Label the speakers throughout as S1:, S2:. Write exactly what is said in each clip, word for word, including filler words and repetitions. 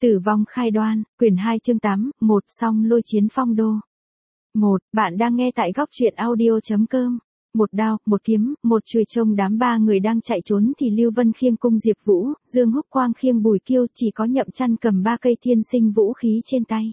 S1: Tử vong khai đoan, quyển hai chương tám, một song lôi chiến phong đô. một. Bạn đang nghe tại góc truyện audio.com. Một đao, một kiếm, một chùy trông đám ba người đang chạy trốn thì Lưu Vân khiêng cung Diệp Vũ, Dương Húc Quang khiêng Bùi Kiêu, chỉ có Nhậm Chăn cầm ba cây thiên sinh vũ khí trên tay.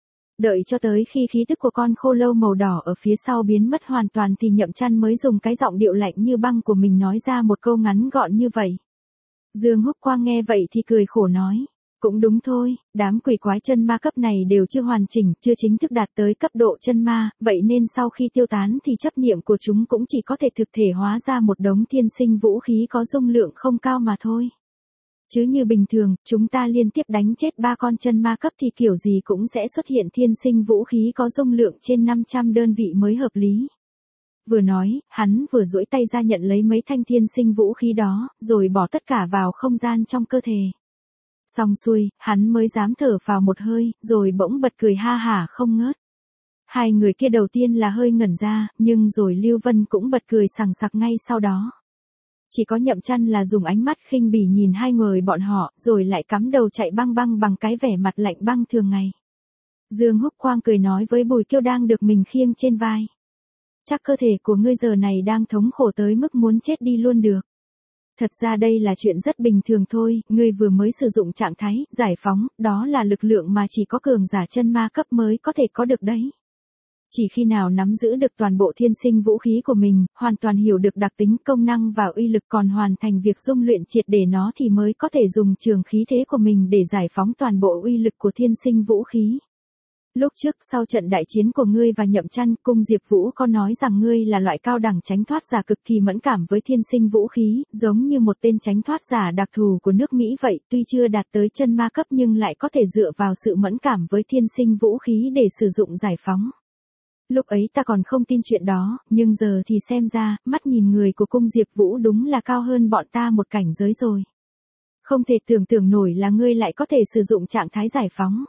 S1: Đợi cho tới khi khí tức của con khô lâu màu đỏ ở phía sau biến mất hoàn toàn thì Nhậm Chăn mới dùng cái giọng điệu lạnh như băng của mình nói ra một câu ngắn gọn như vậy. Dương Húc Quang nghe vậy thì cười khổ nói. Cũng đúng thôi, đám quỷ quái chân ma cấp này đều chưa hoàn chỉnh, chưa chính thức đạt tới cấp độ chân ma, vậy nên sau khi tiêu tán thì chấp niệm của chúng cũng chỉ có thể thực thể hóa ra một đống thiên sinh vũ khí có dung lượng không cao mà thôi. Chứ như bình thường, chúng ta liên tiếp đánh chết ba con chân ma cấp thì kiểu gì cũng sẽ xuất hiện thiên sinh vũ khí có dung lượng trên năm trăm đơn vị mới hợp lý. Vừa nói, hắn vừa duỗi tay ra nhận lấy mấy thanh thiên sinh vũ khí đó, rồi bỏ tất cả vào không gian trong cơ thể. Xong xuôi, hắn mới dám thở vào một hơi, rồi bỗng bật cười ha hả không ngớt. Hai người kia đầu tiên là hơi ngẩn ra, nhưng rồi Lưu Vân cũng bật cười sằng sặc ngay sau đó. Chỉ có Nhậm Chăn là dùng ánh mắt khinh bỉ nhìn hai người bọn họ, rồi lại cắm đầu chạy băng băng bằng cái vẻ mặt lạnh băng thường ngày. Dương Húc Quang cười nói với Bùi Kiêu đang được mình khiêng trên vai. Chắc cơ thể của ngươi giờ này đang thống khổ tới mức muốn chết đi luôn được. Thật ra đây là chuyện rất bình thường thôi, ngươi vừa mới sử dụng trạng thái, giải phóng, đó là lực lượng mà chỉ có cường giả chân ma cấp mới có thể có được đấy. Chỉ khi nào nắm giữ được toàn bộ thiên sinh vũ khí của mình, hoàn toàn hiểu được đặc tính công năng và uy lực còn hoàn thành việc dung luyện triệt để nó thì mới có thể dùng trường khí thế của mình để giải phóng toàn bộ uy lực của thiên sinh vũ khí. Lúc trước sau trận đại chiến của ngươi và Nhậm Chăn, cung Diệp Vũ có nói rằng ngươi là loại cao đẳng tránh thoát giả cực kỳ mẫn cảm với thiên sinh vũ khí, giống như một tên tránh thoát giả đặc thù của nước Mỹ vậy, tuy chưa đạt tới chân ma cấp nhưng lại có thể dựa vào sự mẫn cảm với thiên sinh vũ khí để sử dụng giải phóng. Lúc ấy ta còn không tin chuyện đó, nhưng giờ thì xem ra, mắt nhìn người của cung Diệp Vũ đúng là cao hơn bọn ta một cảnh giới rồi. Không thể tưởng tượng nổi là ngươi lại có thể sử dụng trạng thái giải phóng.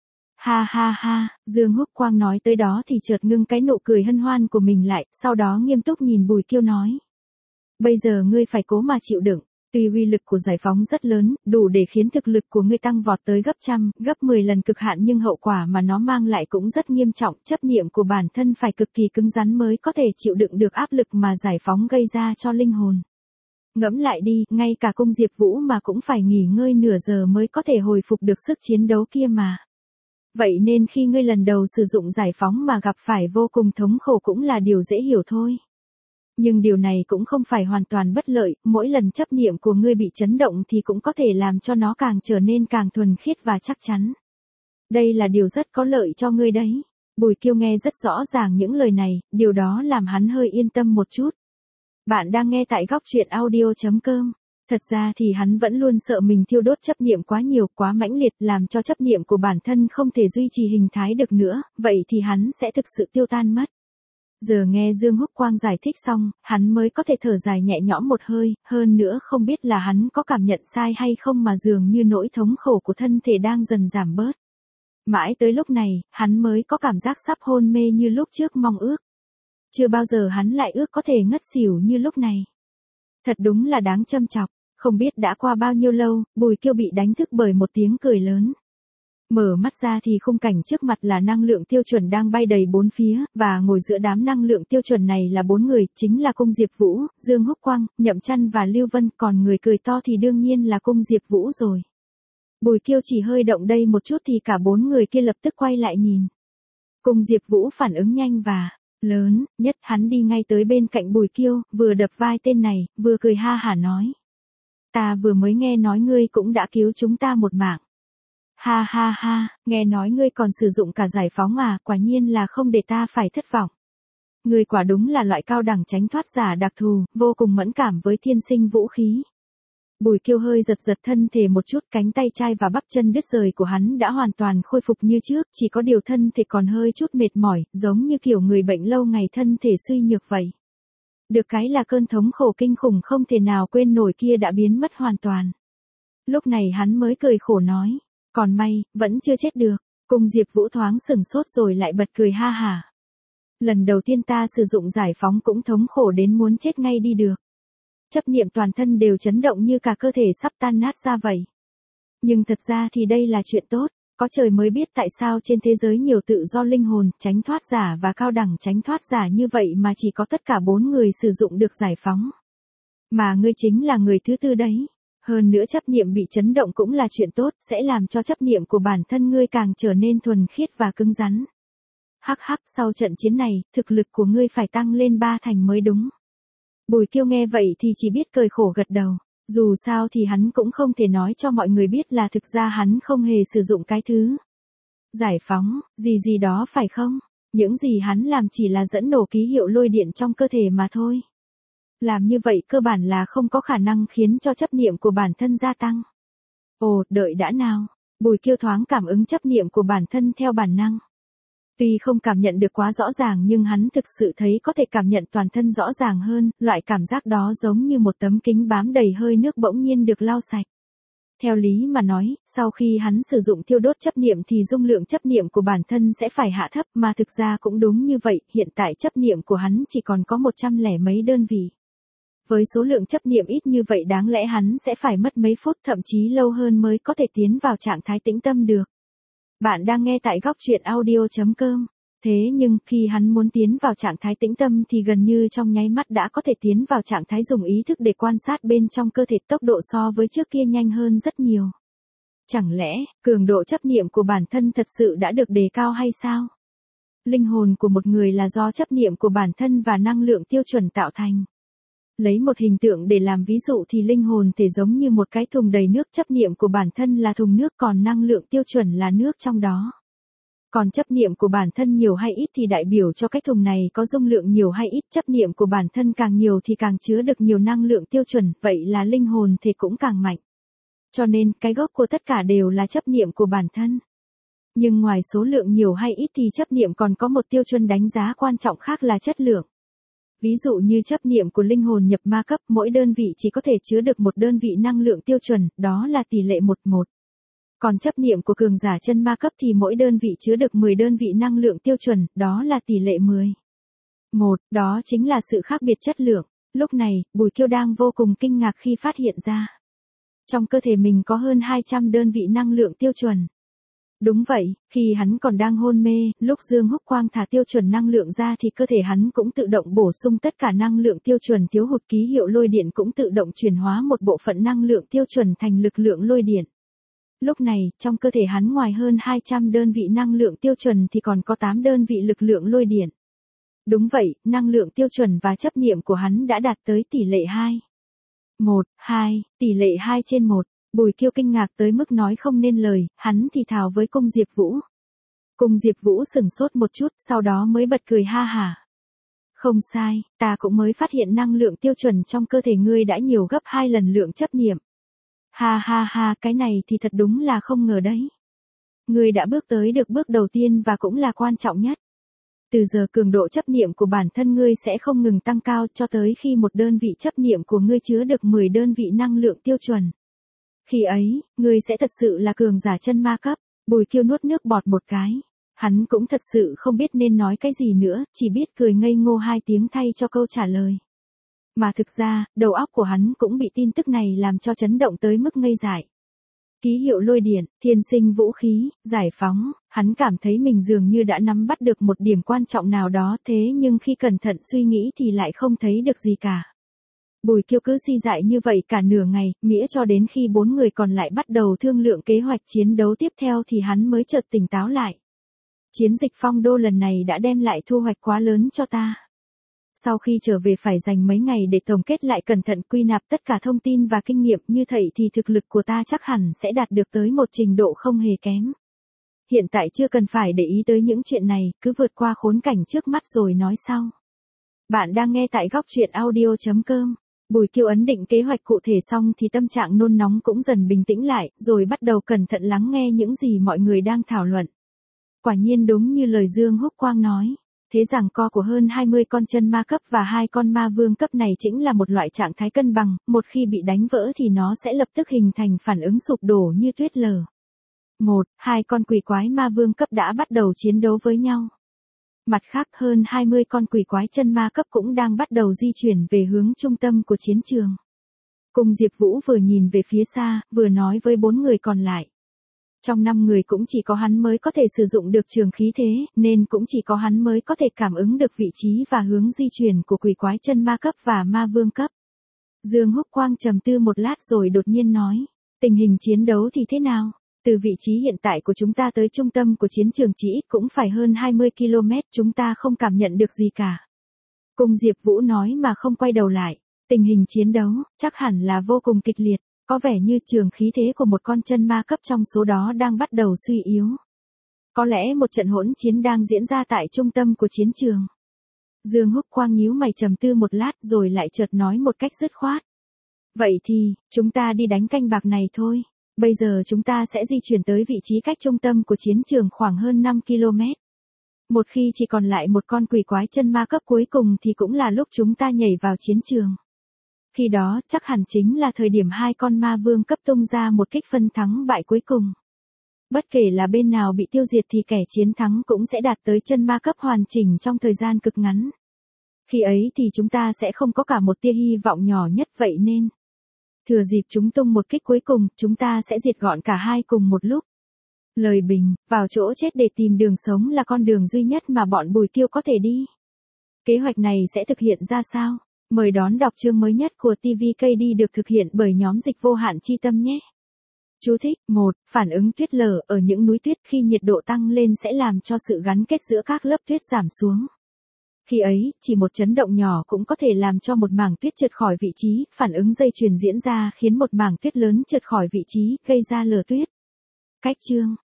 S1: Ha ha ha, Dương Húc Quang nói tới đó thì chợt ngưng cái nụ cười hân hoan của mình lại, sau đó nghiêm túc nhìn Bùi Kiêu nói. Bây giờ ngươi phải cố mà chịu đựng, tuy uy lực của giải phóng rất lớn, đủ để khiến thực lực của ngươi tăng vọt tới gấp trăm, gấp mười lần cực hạn nhưng hậu quả mà nó mang lại cũng rất nghiêm trọng, chấp niệm của bản thân phải cực kỳ cứng rắn mới có thể chịu đựng được áp lực mà giải phóng gây ra cho linh hồn. Ngẫm lại đi, ngay cả cung Diệp Vũ mà cũng phải nghỉ ngơi nửa giờ mới có thể hồi phục được sức chiến đấu kia mà. Vậy nên khi ngươi lần đầu sử dụng giải phóng mà gặp phải vô cùng thống khổ cũng là điều dễ hiểu thôi. Nhưng điều này cũng không phải hoàn toàn bất lợi, mỗi lần chấp niệm của ngươi bị chấn động thì cũng có thể làm cho nó càng trở nên càng thuần khiết và chắc chắn. Đây là điều rất có lợi cho ngươi đấy. Bùi Kiêu nghe rất rõ ràng những lời này, điều đó làm hắn hơi yên tâm một chút. Bạn đang nghe tại góc truyện audio.com. Thật ra thì hắn vẫn luôn sợ mình thiêu đốt chấp niệm quá nhiều, quá mãnh liệt, làm cho chấp niệm của bản thân không thể duy trì hình thái được nữa, vậy thì hắn sẽ thực sự tiêu tan mất. Giờ nghe Dương Húc Quang giải thích xong, hắn mới có thể thở dài nhẹ nhõm một hơi, hơn nữa không biết là hắn có cảm nhận sai hay không mà dường như nỗi thống khổ của thân thể đang dần giảm bớt. Mãi tới lúc này, hắn mới có cảm giác sắp hôn mê như lúc trước mong ước. Chưa bao giờ hắn lại ước có thể ngất xỉu như lúc này. Thật đúng là đáng châm chọc. Không biết đã qua bao nhiêu lâu, Bùi Kiêu bị đánh thức bởi một tiếng cười lớn. Mở mắt ra thì khung cảnh trước mặt là năng lượng tiêu chuẩn đang bay đầy bốn phía, và ngồi giữa đám năng lượng tiêu chuẩn này là bốn người, chính là cung Diệp Vũ, Dương Húc Quang, Nhậm Chăn và Lưu Vân, còn người cười to thì đương nhiên là cung Diệp Vũ rồi. Bùi Kiêu chỉ hơi động đây một chút thì cả bốn người kia lập tức quay lại nhìn. Cung Diệp Vũ phản ứng nhanh và lớn nhất, hắn đi ngay tới bên cạnh Bùi Kiêu, vừa đập vai tên này, vừa cười ha hả nói. Ta vừa mới nghe nói ngươi cũng đã cứu chúng ta một mạng. Ha ha ha, nghe nói ngươi còn sử dụng cả giải phóng à, quả nhiên là không để ta phải thất vọng. Ngươi quả đúng là loại cao đẳng tránh thoát giả đặc thù, vô cùng mẫn cảm với thiên sinh vũ khí. Bùi Kiêu hơi giật giật thân thể một chút, cánh tay trai và bắp chân đứt rời của hắn đã hoàn toàn khôi phục như trước, chỉ có điều thân thể còn hơi chút mệt mỏi, giống như kiểu người bệnh lâu ngày thân thể suy nhược vậy. Được cái là cơn thống khổ kinh khủng không thể nào quên nổi kia đã biến mất hoàn toàn. Lúc này hắn mới cười khổ nói, còn may, vẫn chưa chết được. Cung Diệp Vũ thoáng sửng sốt rồi lại bật cười ha hả. Lần đầu tiên ta sử dụng giải phóng cũng thống khổ đến muốn chết ngay đi được. Chấp niệm toàn thân đều chấn động như cả cơ thể sắp tan nát ra vậy. Nhưng thật ra thì đây là chuyện tốt. Có trời mới biết tại sao trên thế giới nhiều tự do linh hồn, tránh thoát giả và cao đẳng tránh thoát giả như vậy mà chỉ có tất cả bốn người sử dụng được giải phóng. Mà ngươi chính là người thứ tư đấy. Hơn nữa chấp niệm bị chấn động cũng là chuyện tốt, sẽ làm cho chấp niệm của bản thân ngươi càng trở nên thuần khiết và cứng rắn. Hắc hắc, sau trận chiến này, thực lực của ngươi phải tăng lên ba thành mới đúng. Bùi Kiêu nghe vậy thì chỉ biết cười khổ gật đầu. Dù sao thì hắn cũng không thể nói cho mọi người biết là thực ra hắn không hề sử dụng cái thứ giải phóng, gì gì đó phải không? Những gì hắn làm chỉ là dẫn nổ ký hiệu lôi điện trong cơ thể mà thôi. Làm như vậy cơ bản là không có khả năng khiến cho chấp niệm của bản thân gia tăng. Ồ, đợi đã nào. Bùi Kiêu thoáng cảm ứng chấp niệm của bản thân theo bản năng. Tuy không cảm nhận được quá rõ ràng nhưng hắn thực sự thấy có thể cảm nhận toàn thân rõ ràng hơn, loại cảm giác đó giống như một tấm kính bám đầy hơi nước bỗng nhiên được lau sạch. Theo lý mà nói, sau khi hắn sử dụng thiêu đốt chấp niệm thì dung lượng chấp niệm của bản thân sẽ phải hạ thấp, mà thực ra cũng đúng như vậy, hiện tại chấp niệm của hắn chỉ còn có một trăm lẻ mấy đơn vị. Với số lượng chấp niệm ít như vậy đáng lẽ hắn sẽ phải mất mấy phút thậm chí lâu hơn mới có thể tiến vào trạng thái tĩnh tâm được. Bạn đang nghe tại góc truyện audio chấm com. Thế nhưng khi hắn muốn tiến vào trạng thái tĩnh tâm thì gần như trong nháy mắt đã có thể tiến vào trạng thái dùng ý thức để quan sát bên trong cơ thể, tốc độ so với trước kia nhanh hơn rất nhiều. Chẳng lẽ, cường độ chấp niệm của bản thân thật sự đã được đề cao hay sao? Linh hồn của một người là do chấp niệm của bản thân và năng lượng tiêu chuẩn tạo thành. Lấy một hình tượng để làm ví dụ thì linh hồn thể giống như một cái thùng đầy nước, chấp niệm của bản thân là thùng nước còn năng lượng tiêu chuẩn là nước trong đó. Còn chấp niệm của bản thân nhiều hay ít thì đại biểu cho cái thùng này có dung lượng nhiều hay ít, chấp niệm của bản thân càng nhiều thì càng chứa được nhiều năng lượng tiêu chuẩn, vậy là linh hồn thể cũng càng mạnh. Cho nên, cái gốc của tất cả đều là chấp niệm của bản thân. Nhưng ngoài số lượng nhiều hay ít thì chấp niệm còn có một tiêu chuẩn đánh giá quan trọng khác là chất lượng. Ví dụ như chấp niệm của linh hồn nhập ma cấp, mỗi đơn vị chỉ có thể chứa được một đơn vị năng lượng tiêu chuẩn, đó là tỷ lệ một một. Còn chấp niệm của cường giả chân ma cấp thì mỗi đơn vị chứa được mười đơn vị năng lượng tiêu chuẩn, đó là tỷ lệ mười một, đó chính là sự khác biệt chất lượng. Lúc này, Bùi Kiêu đang vô cùng kinh ngạc khi phát hiện ra. Trong cơ thể mình có hơn hai trăm đơn vị năng lượng tiêu chuẩn. Đúng vậy, khi hắn còn đang hôn mê, lúc Dương Húc Quang thả tiêu chuẩn năng lượng ra thì cơ thể hắn cũng tự động bổ sung tất cả năng lượng tiêu chuẩn, thiếu hụt ký hiệu lôi điện cũng tự động chuyển hóa một bộ phận năng lượng tiêu chuẩn thành lực lượng lôi điện. Lúc này, trong cơ thể hắn ngoài hơn hai trăm đơn vị năng lượng tiêu chuẩn thì còn có tám đơn vị lực lượng lôi điện. Đúng vậy, năng lượng tiêu chuẩn và chấp niệm của hắn đã đạt tới tỷ lệ hai một, hai, tỷ lệ hai trên một. Bùi Kiêu kinh ngạc tới mức nói không nên lời, hắn thì thào với Cung Diệp Vũ. Cung Diệp Vũ sửng sốt một chút, sau đó mới bật cười ha hả. Không sai, ta cũng mới phát hiện năng lượng tiêu chuẩn trong cơ thể ngươi đã nhiều gấp hai lần lượng chấp niệm. Ha ha ha, cái này thì thật đúng là không ngờ đấy. Ngươi đã bước tới được bước đầu tiên và cũng là quan trọng nhất. Từ giờ cường độ chấp niệm của bản thân ngươi sẽ không ngừng tăng cao cho tới khi một đơn vị chấp niệm của ngươi chứa được mười đơn vị năng lượng tiêu chuẩn. Khi ấy, ngươi sẽ thật sự là cường giả chân ma cấp. Bùi Kiêu nuốt nước bọt một cái. Hắn cũng thật sự không biết nên nói cái gì nữa, chỉ biết cười ngây ngô hai tiếng thay cho câu trả lời. Mà thực ra, đầu óc của hắn cũng bị tin tức này làm cho chấn động tới mức ngây dại. Ký hiệu lôi điện, thiên sinh vũ khí, giải phóng, hắn cảm thấy mình dường như đã nắm bắt được một điểm quan trọng nào đó, thế nhưng khi cẩn thận suy nghĩ thì lại không thấy được gì cả. Bùi Kiêu cứ si dại như vậy cả nửa ngày, mãi cho đến khi bốn người còn lại bắt đầu thương lượng kế hoạch chiến đấu tiếp theo thì hắn mới chợt tỉnh táo lại. Chiến dịch Phong Đô lần này đã đem lại thu hoạch quá lớn cho ta. Sau khi trở về phải dành mấy ngày để tổng kết lại cẩn thận, quy nạp tất cả thông tin và kinh nghiệm, như vậy thì thực lực của ta chắc hẳn sẽ đạt được tới một trình độ không hề kém. Hiện tại chưa cần phải để ý tới những chuyện này, cứ vượt qua khốn cảnh trước mắt rồi nói sau. Bạn đang nghe tại góc truyện audio chấm com. Bùi Kiêu ấn định kế hoạch cụ thể xong thì tâm trạng nôn nóng cũng dần bình tĩnh lại, rồi bắt đầu cẩn thận lắng nghe những gì mọi người đang thảo luận. Quả nhiên đúng như lời Dương Húc Quang nói. Thế giằng co của hơn hai mươi con chân ma cấp và hai con ma vương cấp này chính là một loại trạng thái cân bằng, một khi bị đánh vỡ thì nó sẽ lập tức hình thành phản ứng sụp đổ như tuyết lở. Một, hai con quỷ quái ma vương cấp đã bắt đầu chiến đấu với nhau. Mặt khác hơn hai mươi con quỷ quái chân ma cấp cũng đang bắt đầu di chuyển về hướng trung tâm của chiến trường. Cung Diệp Vũ vừa nhìn về phía xa, vừa nói với bốn người còn lại. Trong năm người cũng chỉ có hắn mới có thể sử dụng được trường khí thế, nên cũng chỉ có hắn mới có thể cảm ứng được vị trí và hướng di chuyển của quỷ quái chân ma cấp và ma vương cấp. Dương Húc Quang trầm tư một lát rồi đột nhiên nói, tình hình chiến đấu thì thế nào? Từ vị trí hiện tại của chúng ta tới trung tâm của chiến trường chỉ ít cũng phải hơn hai mươi ki lô mét, chúng ta không cảm nhận được gì cả. Cung Diệp Vũ nói mà không quay đầu lại, tình hình chiến đấu, chắc hẳn là vô cùng kịch liệt, có vẻ như trường khí thế của một con chân ma cấp trong số đó đang bắt đầu suy yếu. Có lẽ một trận hỗn chiến đang diễn ra tại trung tâm của chiến trường. Dương Húc Quang nhíu mày trầm tư một lát rồi lại chợt nói một cách dứt khoát. Vậy thì, chúng ta đi đánh canh bạc này thôi. Bây giờ chúng ta sẽ di chuyển tới vị trí cách trung tâm của chiến trường khoảng hơn năm ki lô mét. Một khi chỉ còn lại một con quỷ quái chân ma cấp cuối cùng thì cũng là lúc chúng ta nhảy vào chiến trường. Khi đó chắc hẳn chính là thời điểm hai con ma vương cấp tung ra một kích phân thắng bại cuối cùng. Bất kể là bên nào bị tiêu diệt thì kẻ chiến thắng cũng sẽ đạt tới chân ma cấp hoàn chỉnh trong thời gian cực ngắn. Khi ấy thì chúng ta sẽ không có cả một tia hy vọng nhỏ nhất, vậy nên thừa dịp chúng tung một kích cuối cùng, chúng ta sẽ diệt gọn cả hai cùng một lúc. Lời bình, vào chỗ chết để tìm đường sống là con đường duy nhất mà bọn Bùi Kiêu có thể đi. Kế hoạch này sẽ thực hiện ra sao? Mời đón đọc chương mới nhất của ti vi ca đê được thực hiện bởi nhóm dịch vô hạn chi tâm nhé. Chú thích, một. Phản ứng tuyết lở ở những núi tuyết khi nhiệt độ tăng lên sẽ làm cho sự gắn kết giữa các lớp tuyết giảm xuống. Khi ấy, chỉ một chấn động nhỏ cũng có thể làm cho một mảng tuyết trượt khỏi vị trí, phản ứng dây chuyền diễn ra khiến một mảng tuyết lớn trượt khỏi vị trí, gây ra lở tuyết. Cách chương